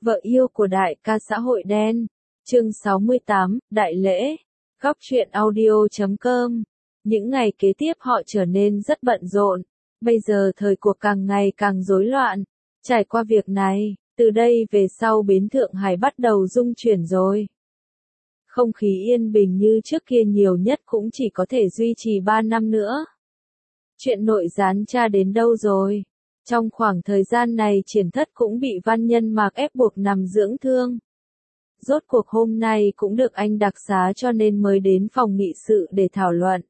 Vợ yêu của đại ca xã hội đen. Chương 68, Đại lễ. Góc truyện audio.com. Những ngày kế tiếp họ trở nên rất bận rộn. Bây giờ thời cuộc càng ngày càng rối loạn. Trải qua việc này, từ đây về sau bến Thượng Hải bắt đầu rung chuyển rồi. Không khí yên bình như trước kia nhiều nhất cũng chỉ có thể duy trì 3 năm nữa. Chuyện nội gián cha đến đâu rồi? Trong khoảng thời gian này Triển Thất cũng bị Văn Nhân Mạc ép buộc nằm dưỡng thương. Rốt cuộc hôm nay cũng được anh đặc xá cho nên mới đến phòng nghị sự để thảo luận.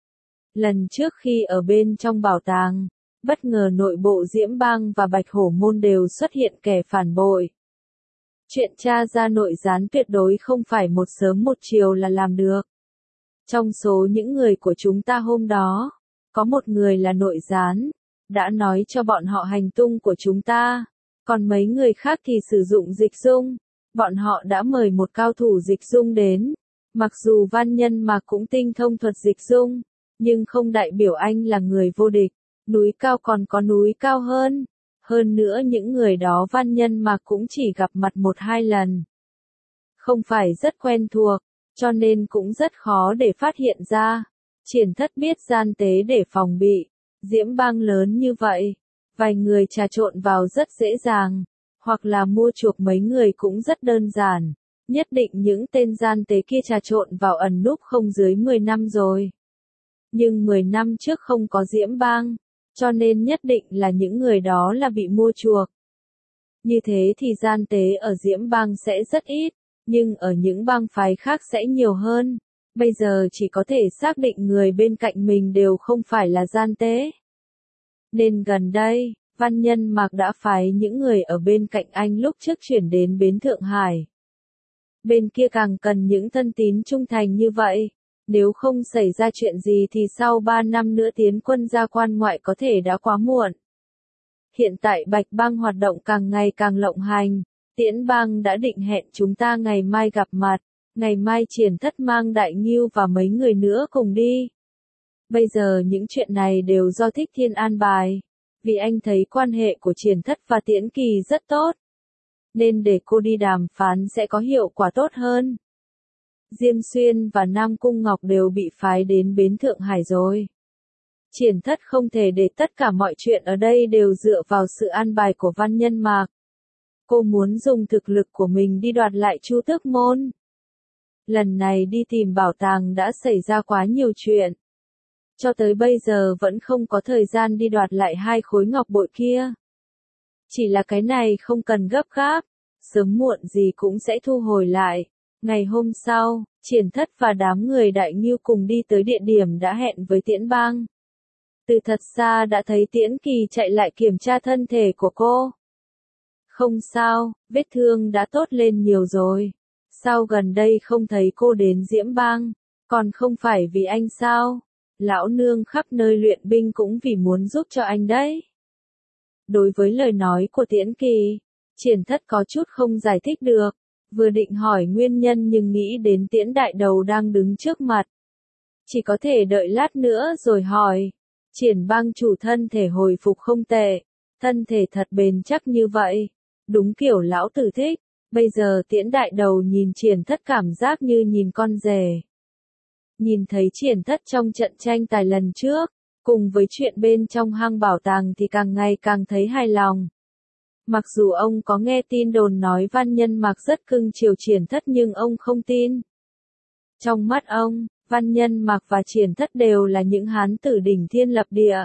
Lần trước khi ở bên trong bảo tàng, bất ngờ nội bộ Diễm Bang và Bạch Hổ Môn đều xuất hiện kẻ phản bội. Chuyện tra ra nội gián tuyệt đối không phải một sớm một chiều là làm được. Trong số những người của chúng ta hôm đó, có một người là nội gián, đã nói cho bọn họ hành tung của chúng ta, còn mấy người khác thì sử dụng dịch dung. Bọn họ đã mời một cao thủ dịch dung đến. Mặc dù Văn Nhân Mạc cũng tinh thông thuật dịch dung, nhưng không đại biểu anh là người vô địch. Núi cao còn có núi cao hơn. Hơn nữa những người đó Văn Nhân Mạc cũng chỉ gặp mặt 1-2 lần. Không phải rất quen thuộc, cho nên cũng rất khó để phát hiện ra. Triển Thất biết gian tế để phòng bị. Diễm Bang lớn như vậy, vài người trà trộn vào rất dễ dàng. Hoặc là mua chuộc mấy người cũng rất đơn giản. Nhất định những tên gian tế kia trà trộn vào ẩn núp không dưới 10 năm rồi. Nhưng 10 năm trước không có Diễm Bang, cho nên nhất định là những người đó là bị mua chuộc. Như thế thì gian tế ở Diễm Bang sẽ rất ít, nhưng ở những bang phái khác sẽ nhiều hơn. Bây giờ chỉ có thể xác định người bên cạnh mình đều không phải là gian tế. Nên gần đây, Văn Nhân Mạc đã phái những người ở bên cạnh anh lúc trước chuyển đến bến Thượng Hải. Bên kia càng cần những thân tín trung thành như vậy. Nếu không xảy ra chuyện gì thì sau 3 năm nữa tiến quân ra quan ngoại có thể đã quá muộn. Hiện tại Bạch Bang hoạt động càng ngày càng lộng hành. Tiễn Bang đã định hẹn chúng ta ngày mai gặp mặt. Ngày mai Triển Thất mang Đại Ngưu và mấy người nữa cùng đi. Bây giờ những chuyện này đều do Thích Thiên an bài. Vì anh thấy quan hệ của Triển Thất và Tiễn Kỳ rất tốt. Nên để cô đi đàm phán sẽ có hiệu quả tốt hơn. Diêm Xuyên và Nam Cung Ngọc đều bị phái đến bến Thượng Hải rồi. Triển Thất không thể để tất cả mọi chuyện ở đây đều dựa vào sự an bài của Văn Nhân Mạc. Cô muốn dùng thực lực của mình đi đoạt lại Chu Tước Môn. Lần này đi tìm bảo tàng đã xảy ra quá nhiều chuyện. Cho tới bây giờ vẫn không có thời gian đi đoạt lại 2 khối ngọc bội kia. Chỉ là cái này không cần gấp gáp, sớm muộn gì cũng sẽ thu hồi lại. Ngày hôm sau, Triển Thất và đám người Đại Ngưu cùng đi tới địa điểm đã hẹn với Tiễn Bang. Từ thật xa đã thấy Tiễn Kỳ chạy lại kiểm tra thân thể của cô. Không sao, vết thương đã tốt lên nhiều rồi. Sao gần đây không thấy cô đến Diễm Bang, còn không phải vì anh sao? Lão nương khắp nơi luyện binh cũng vì muốn giúp cho anh đấy. Đối với lời nói của Tiễn Kỳ, Triển Thất có chút không giải thích được, vừa định hỏi nguyên nhân nhưng nghĩ đến Tiễn Đại Đầu đang đứng trước mặt. Chỉ có thể đợi lát nữa rồi hỏi. Triển Bang chủ thân thể hồi phục không tệ, thân thể thật bền chắc như vậy, đúng kiểu lão tử thích. Bây giờ Tiễn Đại Đầu nhìn Triển Thất cảm giác như nhìn con rể. Nhìn thấy Triển Thất trong trận tranh tài lần trước, cùng với chuyện bên trong hang bảo tàng thì càng ngày càng thấy hài lòng. Mặc dù ông có nghe tin đồn nói Văn Nhân Mạc rất cưng chiều Triển Thất nhưng ông không tin. Trong mắt ông, Văn Nhân Mạc và Triển Thất đều là những hán tử đỉnh thiên lập địa.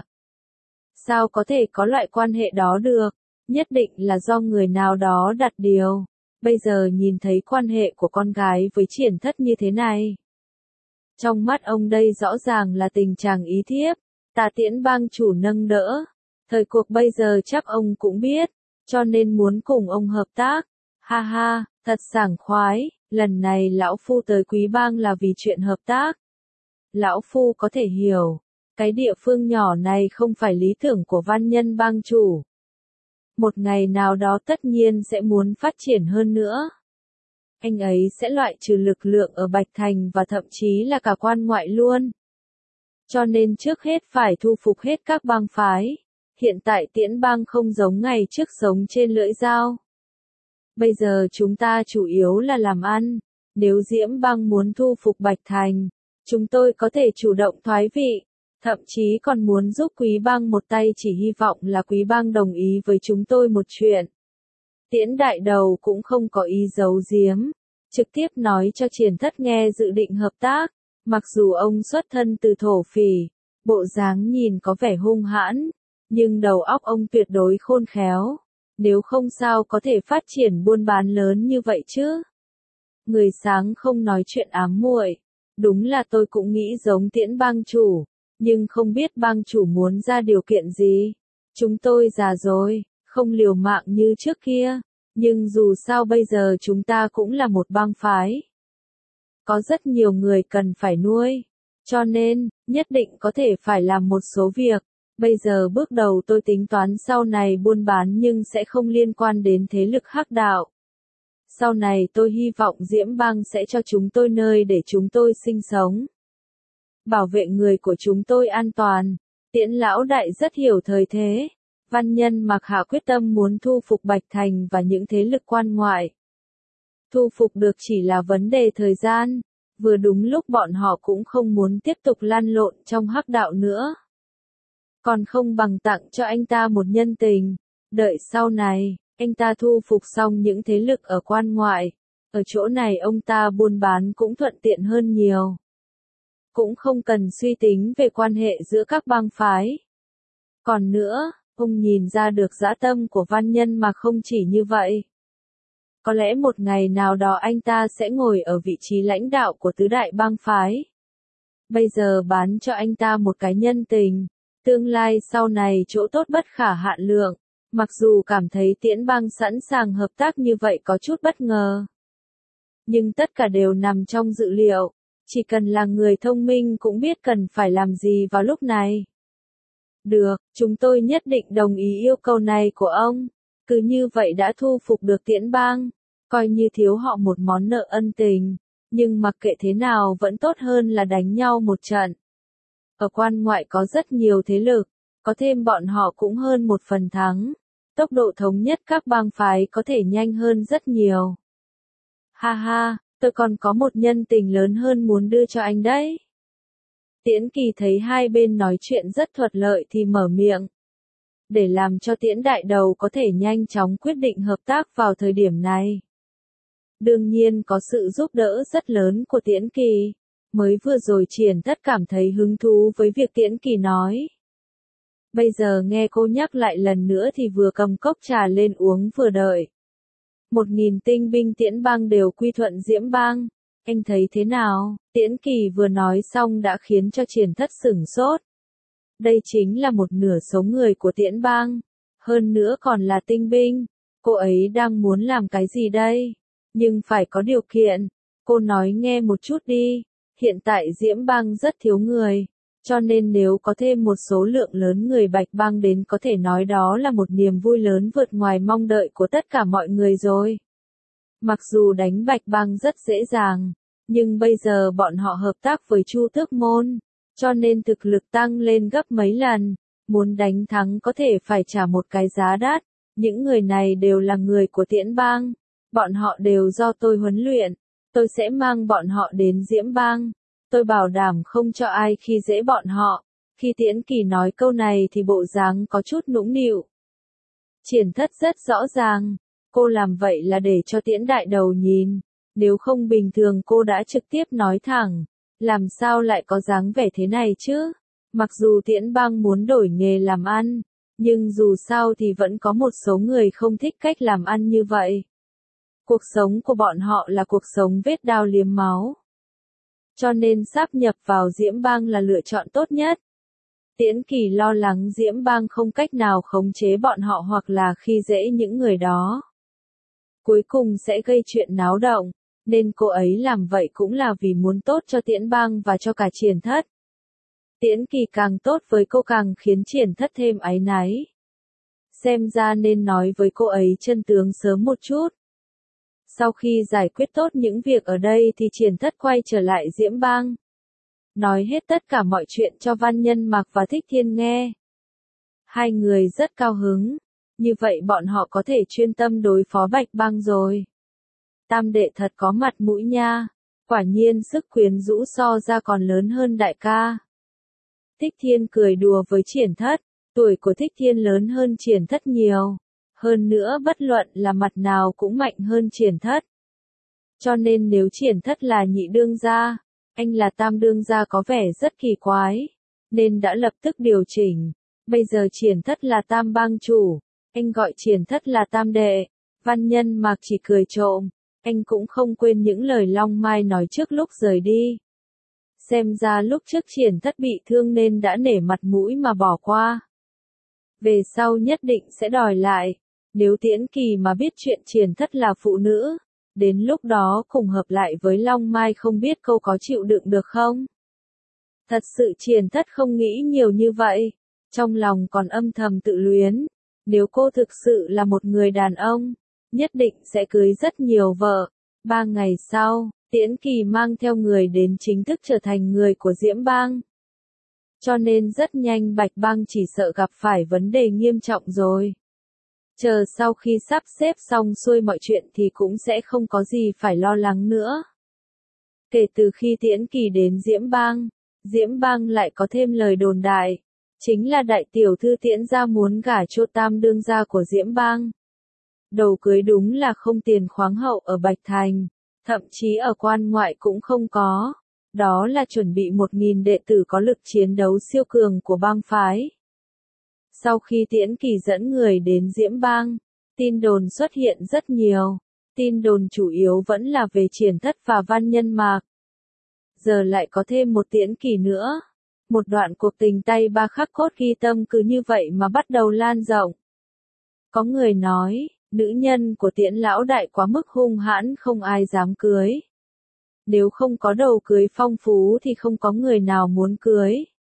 Sao có thể có loại quan hệ đó được? Nhất định là do người nào đó đặt điều. Bây giờ nhìn thấy quan hệ của con gái với Triển Thất như thế này. Trong mắt ông đây rõ ràng là tình trạng ý thiếp. Tà Tiễn Bang chủ nâng đỡ. Thời cuộc bây giờ chắc ông cũng biết, cho nên muốn cùng ông hợp tác. Ha ha, thật sảng khoái, lần này lão phu tới Quý Bang là vì chuyện hợp tác. Lão phu có thể hiểu, cái địa phương nhỏ này không phải lý tưởng của Văn Nhân Bang chủ. Một ngày nào đó tất nhiên sẽ muốn phát triển hơn nữa. Anh ấy sẽ loại trừ lực lượng ở Bạch Thành và thậm chí là cả quan ngoại luôn. Cho nên trước hết phải thu phục hết các bang phái. Hiện tại Tiễn Bang không giống ngày trước sống trên lưỡi dao. Bây giờ chúng ta chủ yếu là làm ăn. Nếu Diễm Bang muốn thu phục Bạch Thành, chúng tôi có thể chủ động thoái vị, thậm chí còn muốn giúp Quý Bang một tay, chỉ hy vọng là Quý Bang đồng ý với chúng tôi một chuyện. Tiễn Đại Đầu cũng không có ý giấu giếm, trực tiếp nói cho Triển Thất nghe dự định hợp tác, mặc dù ông xuất thân từ thổ phỉ, bộ dáng nhìn có vẻ hung hãn, nhưng đầu óc ông tuyệt đối khôn khéo, nếu không sao có thể phát triển buôn bán lớn như vậy chứ. Người sáng không nói chuyện ám muội, đúng là tôi cũng nghĩ giống Tiễn bang chủ, nhưng không biết bang chủ muốn ra điều kiện gì. Chúng tôi già rồi, không liều mạng như trước kia, nhưng dù sao bây giờ chúng ta cũng là một bang phái. Có rất nhiều người cần phải nuôi, cho nên, nhất định có thể phải làm một số việc. Bây giờ bước đầu tôi tính toán sau này buôn bán nhưng sẽ không liên quan đến thế lực hắc đạo. Sau này tôi hy vọng Diễm Bang sẽ cho chúng tôi nơi để chúng tôi sinh sống. Bảo vệ người của chúng tôi an toàn. Tiễn lão đại rất hiểu thời thế. Văn Nhân Mặc hạ quyết tâm muốn thu phục Bạch Thành và những thế lực quan ngoại. Thu phục được chỉ là vấn đề thời gian, vừa đúng lúc bọn họ cũng không muốn tiếp tục lăn lộn trong hắc đạo nữa. Còn không bằng tặng cho anh ta một nhân tình, đợi sau này, anh ta thu phục xong những thế lực ở quan ngoại, ở chỗ này ông ta buôn bán cũng thuận tiện hơn nhiều. Cũng không cần suy tính về quan hệ giữa các bang phái. Còn nữa, ông nhìn ra được dã tâm của Văn Nhân mà không chỉ như vậy. Có lẽ một ngày nào đó anh ta sẽ ngồi ở vị trí lãnh đạo của tứ đại bang phái. Bây giờ bán cho anh ta một cái nhân tình, tương lai sau này chỗ tốt bất khả hạn lượng. Mặc dù cảm thấy Tiễn Bang sẵn sàng hợp tác như vậy có chút bất ngờ. Nhưng tất cả đều nằm trong dự liệu, chỉ cần là người thông minh cũng biết cần phải làm gì vào lúc này. Được, chúng tôi nhất định đồng ý yêu cầu này của ông. Cứ như vậy đã thu phục được Tiễn Bang, coi như thiếu họ một món nợ ân tình, nhưng mặc kệ thế nào vẫn tốt hơn là đánh nhau một trận. Ở quan ngoại có rất nhiều thế lực, có thêm bọn họ cũng hơn một phần thắng. Tốc độ thống nhất các bang phái có thể nhanh hơn rất nhiều. Ha ha, tôi còn có một nhân tình lớn hơn muốn đưa cho anh đấy. Tiễn Kỳ thấy hai bên nói chuyện rất thuận lợi thì mở miệng. Để làm cho Tiễn Đại Đầu có thể nhanh chóng quyết định hợp tác vào thời điểm này. Đương nhiên có sự giúp đỡ rất lớn của Tiễn Kỳ. Mới vừa rồi Triển Thất cảm thấy hứng thú với việc Tiễn Kỳ nói. Bây giờ nghe cô nhắc lại lần nữa thì vừa cầm cốc trà lên uống vừa đợi. 1000 tinh binh Tiễn Bang đều quy thuận Diễm Bang. Anh thấy thế nào? Tiễn Kỳ vừa nói xong đã khiến cho Triển Thất sửng sốt. Đây chính là một nửa số người của Tiễn Bang. Hơn nữa còn là tinh binh. Cô ấy đang muốn làm cái gì đây? Nhưng phải có điều kiện. Cô nói nghe một chút đi. Hiện tại Diễm Bang rất thiếu người. Cho nên nếu có thêm một số lượng lớn người Bạch Bang đến có thể nói đó là một niềm vui lớn vượt ngoài mong đợi của tất cả mọi người rồi. Mặc dù đánh Bạch Bang rất dễ dàng, nhưng bây giờ bọn họ hợp tác với Chu Tước Môn, cho nên thực lực tăng lên gấp mấy lần, muốn đánh thắng có thể phải trả một cái giá đắt. Những người này đều là người của Tiễn Bang, bọn họ đều do tôi huấn luyện, tôi sẽ mang bọn họ đến Diễm Bang. Tôi bảo đảm không cho ai khi dễ bọn họ. Khi Tiễn Kỳ nói câu này thì bộ dáng có chút nũng nịu. Triển Thất rất rõ ràng, cô làm vậy là để cho Tiễn Đại Đầu nhìn, nếu không bình thường cô đã trực tiếp nói thẳng, làm sao lại có dáng vẻ thế này chứ? Mặc dù Tiễn Bang muốn đổi nghề làm ăn, nhưng dù sao thì vẫn có một số người không thích cách làm ăn như vậy. Cuộc sống của bọn họ là cuộc sống vết đao liếm máu. Cho nên sáp nhập vào Diễm Bang là lựa chọn tốt nhất. Tiễn Kỳ lo lắng Diễm Bang không cách nào khống chế bọn họ hoặc là khi dễ những người đó. Cuối cùng sẽ gây chuyện náo động, nên cô ấy làm vậy cũng là vì muốn tốt cho Tiễn Bang và cho cả Triển Thất. Tiễn Kỳ càng tốt với cô càng khiến Triển Thất thêm áy náy. Xem ra nên nói với cô ấy chân tướng sớm một chút. Sau khi giải quyết tốt những việc ở đây thì Triển Thất quay trở lại Diễm Bang. Nói hết tất cả mọi chuyện cho Văn Nhân Mặc và Thích Thiên nghe. Hai người rất cao hứng, Như vậy bọn họ có thể chuyên tâm đối phó Bạch Băng rồi. Tam đệ thật có mặt mũi nha, quả nhiên sức quyến rũ so ra còn lớn hơn đại ca. Thích Thiên cười đùa với Triển Thất, tuổi của Thích Thiên lớn hơn Triển Thất nhiều, hơn nữa bất luận là mặt nào cũng mạnh hơn Triển Thất. Cho nên nếu Triển Thất là nhị đương gia, anh là tam đương gia có vẻ rất kỳ quái, nên đã lập tức điều chỉnh. Bây giờ Triển Thất là tam bang chủ, anh gọi Triển Thất là tam đệ. Văn Nhân Mạc chỉ cười trộm, anh cũng không quên những lời Long Mai nói trước lúc rời đi. Xem ra lúc trước Triển Thất bị thương nên đã nể mặt mũi mà bỏ qua. Về sau nhất định sẽ đòi lại, nếu Tiễn Kỳ mà biết chuyện Triển Thất là phụ nữ, đến lúc đó cùng hợp lại với Long Mai không biết cô có chịu đựng được không? Thật sự Triển Thất không nghĩ nhiều như vậy, trong lòng còn âm thầm tự luyến, nếu cô thực sự là một người đàn ông, nhất định sẽ cưới rất nhiều vợ. 3 ngày sau, Tiễn Kỳ mang theo người đến chính thức trở thành người của Diễm Bang. Cho nên rất nhanh Bạch Bang chỉ sợ gặp phải vấn đề nghiêm trọng rồi. Chờ sau khi sắp xếp xong xuôi mọi chuyện thì cũng sẽ không có gì phải lo lắng nữa. Kể từ khi Tiễn Kỳ đến Diễm Bang lại có thêm lời đồn đại, chính là đại tiểu thư Tiễn gia muốn gả cho tam đương gia của Diễm Bang. Đầu cưới đúng là không tiền khoáng hậu ở Bạch Thành, thậm chí ở quan ngoại cũng không có. Đó là chuẩn bị 1.000 đệ tử có lực chiến đấu siêu cường của bang phái. Sau khi Tiễn Kỳ dẫn người đến Diễm Bang, tin đồn xuất hiện rất nhiều. Tin đồn chủ yếu vẫn là về Triển Thất và Văn Nhân Mạc. Giờ lại có thêm một Tiễn Kỳ nữa. Một đoạn cuộc tình tay ba khắc cốt ghi tâm cứ như vậy mà bắt đầu lan rộng. Có người nói, nữ nhân của Tiễn lão đại quá mức hung hãn không ai dám cưới. Nếu không có đầu cưới phong phú thì không có người nào muốn cưới.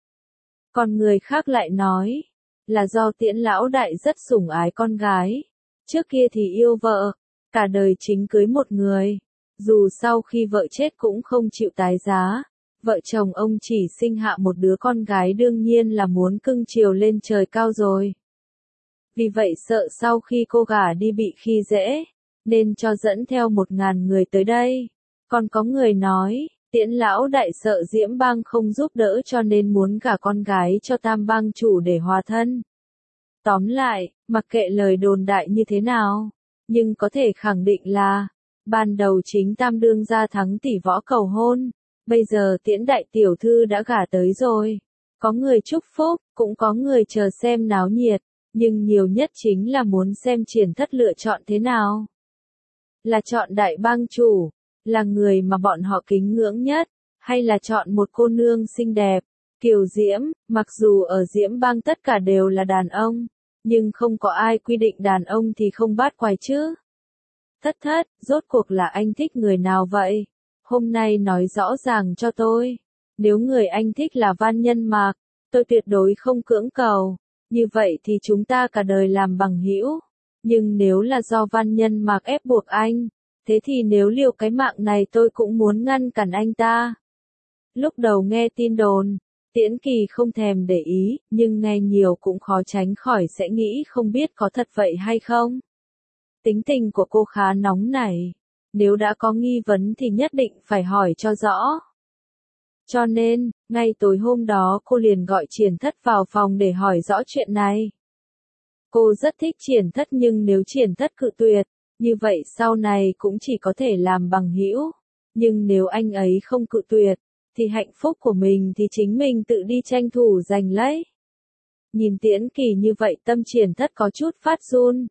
Còn người khác lại nói, là do Tiễn lão đại rất sủng ái con gái. Trước kia thì yêu vợ, cả đời chính cưới một người. Dù sau khi vợ chết cũng không chịu tái giá. Vợ chồng ông chỉ sinh hạ một đứa con gái đương nhiên là muốn cưng chiều lên trời cao rồi. Vì vậy sợ sau khi cô gả đi bị khi dễ, nên cho dẫn theo 1.000 người tới đây. Còn có người nói, Tiễn lão đại sợ Diễm Bang không giúp đỡ cho nên muốn gả con gái cho tam bang chủ để hòa thân. Tóm lại, mặc kệ lời đồn đại như thế nào, nhưng có thể khẳng định là, ban đầu chính tam đương gia thắng tỷ võ cầu hôn, bây giờ Tiễn đại tiểu thư đã gả tới rồi. Có người chúc phúc, cũng có người chờ xem náo nhiệt, nhưng nhiều nhất chính là muốn xem Triển Thất lựa chọn thế nào. Là chọn đại bang chủ, là người mà bọn họ kính ngưỡng nhất, hay là chọn một cô nương xinh đẹp, kiều diễm, mặc dù ở Diễm Bang tất cả đều là đàn ông, nhưng không có ai quy định đàn ông thì không bát quái chứ. Thất, rốt cuộc là anh thích người nào vậy? Hôm nay nói rõ ràng cho tôi. Nếu người anh thích là Văn Nhân Mạc, tôi tuyệt đối không cưỡng cầu. Như vậy thì chúng ta cả đời làm bằng hữu. Nhưng nếu là do Văn Nhân Mạc ép buộc anh, thế thì nếu liều cái mạng này tôi cũng muốn ngăn cản anh ta. Lúc đầu nghe tin đồn, Tiễn Kỳ không thèm để ý, nhưng nghe nhiều cũng khó tránh khỏi sẽ nghĩ không biết có thật vậy hay không. Tính tình của cô khá nóng nảy, nếu đã có nghi vấn thì nhất định phải hỏi cho rõ. Cho nên, ngay tối hôm đó cô liền gọi Triển Thất vào phòng để hỏi rõ chuyện này. Cô rất thích Triển Thất nhưng nếu Triển Thất cự tuyệt, như vậy sau này cũng chỉ có thể làm bằng hữu. Nhưng nếu anh ấy không cự tuyệt, thì hạnh phúc của mình thì chính mình tự đi tranh thủ giành lấy. Nhìn Tiễn Kỳ như vậy tâm Triển Thất có chút phát run.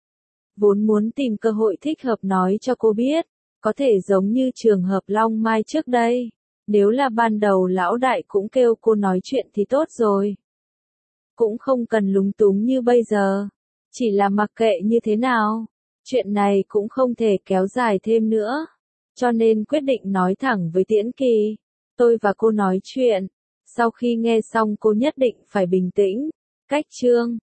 Vốn muốn tìm cơ hội thích hợp nói cho cô biết, có thể giống như trường hợp Long Mai trước đây. Nếu là ban đầu lão đại cũng kêu cô nói chuyện thì tốt rồi. Cũng không cần lúng túng như bây giờ. Chỉ là mặc kệ như thế nào, chuyện này cũng không thể kéo dài thêm nữa. Cho nên quyết định nói thẳng với Tiễn Kỳ. Tôi và cô nói chuyện. Sau khi nghe xong cô nhất định phải bình tĩnh. Cách chương